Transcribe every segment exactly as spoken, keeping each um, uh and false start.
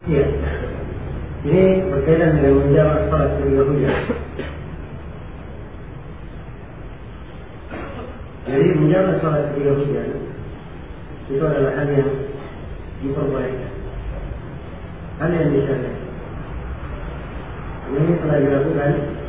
Iya. Ini berkaitan dengan menjamak salat ketika hujan. Jadi menjamak salat ketika hujan itu adalah hal yang diperbolehkan, hal yang disyariatkan. Ini telah dilakukan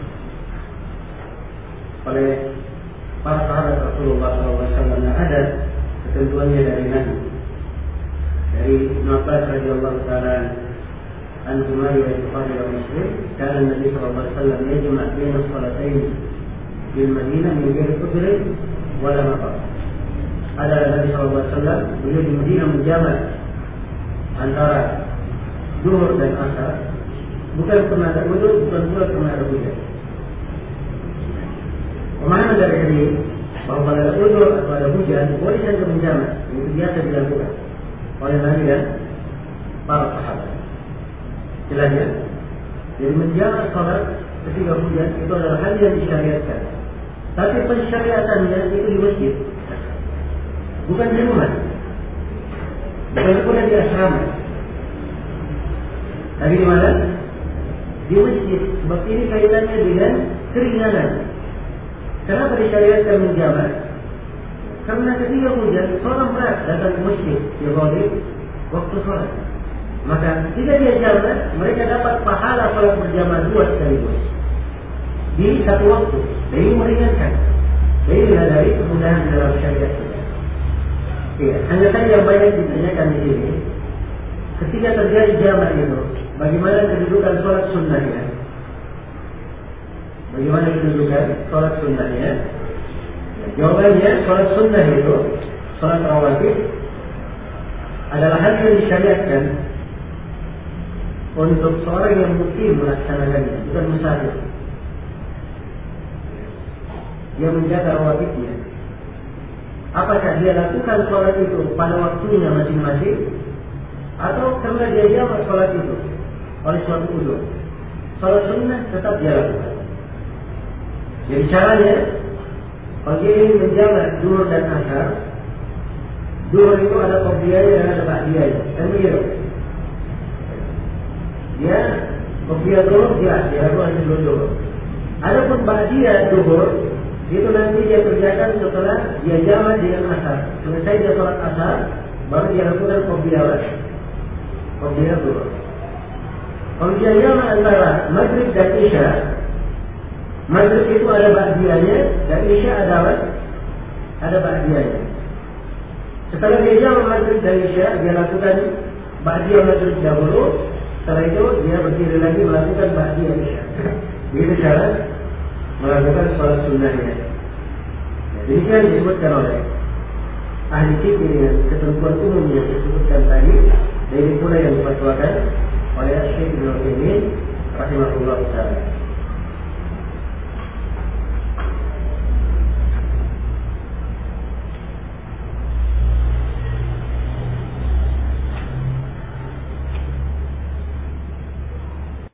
oleh para sahabat Rasulullah shallallahu alaihi wasallam. Ada ketentuannya dari Nabi, dari Ibnu Abbas radhiyallahu taala anhu riwayat Bukhari dan Muslim, karena Nabi shallallahu alaihi wasallam yajma' baina salatayn bil Madinah min ghairi udhrin wala matar. Adalah Nabi shallallahu alaihi wasallam beliau di Madinah menjamak antara zuhur dan asar, bukan karena ada udzur, bukan pula karena ada hujan. Pemahaman dari ini bahwa pada ada udzur atau ada hujan boleh saja menjamak, itu biasa dilakukan oleh Nabi dan para sahabat. Jelas ya? Jadi menjamak salat ketika hujan itu adalah hal yang disyariatkan. Tapi pensyariatannya itu di masjid, bukan di rumah, bukan pula di asrama. Tapi di mana? Di masjid. Sebab ini kaitannya dengan keringanan. Kenapa disyariatkan menjamak? Karena ketika hujan, seorang berat datang ke masjid, dia boleh waktu sholat. Maka jika dia jamak, mereka dapat pahala sholat berjamaah dua sekaligus di satu waktu. Dan ini meringankan. Dan ini dari kemudahan dalam syariat kita. Ya, hanya saja yang banyak ditanyakan di sini, ketika terjadi jamak itu, bagaimana kedudukan sholat sunnahnya? Bagaimana kedudukan sholat sunnahnya? Jawabannya, sholat sunnah itu, sholat rawatib adalah hal yang disyariatkan untuk seorang yang mukim melaksanakannya, bukan musafir. Dia menjaga rawatibnya. Apakah dia lakukan sholat itu pada waktunya masing-masing, atau karena dia jamak sholat itu oleh suatu udzur? Sholat sunnah tetap dia lakukan. Jadi caranya, bagi ini menjamak zuhur dan asar. Zuhur itu ada qobliyahnya dan ada ba'diyahnya, kan begitu? Dia qobliyah zuhur, dia dia lakukan sebelum zuhur. Adapun ba'diyah zuhur itu nanti dia kerjakan setelah dia jamak dengan asar. Selesai dia sholat asar, baru dia lakukan qobliyah qobliyah zuhur. Kalau dia jamak antara maghrib dan isya, maghrib itu ada ba'diyahnya dan isya ada ada ba'diyahnya. Setelah dia jamak maghrib dan isya, dia lakukan ba'diyah maghrib dahulu. Setelah itu dia berdiri lagi melakukan ba'diyah isya. Begitu cara melakukan sholat sunnahnya. Demikian disebutkan oleh ahli fikih dengan ketentuan umum yang disebutkan tadi. Dan ini pula yang difatwakan oleh Syekh Ibnu Utsaimin rahimahullah taala.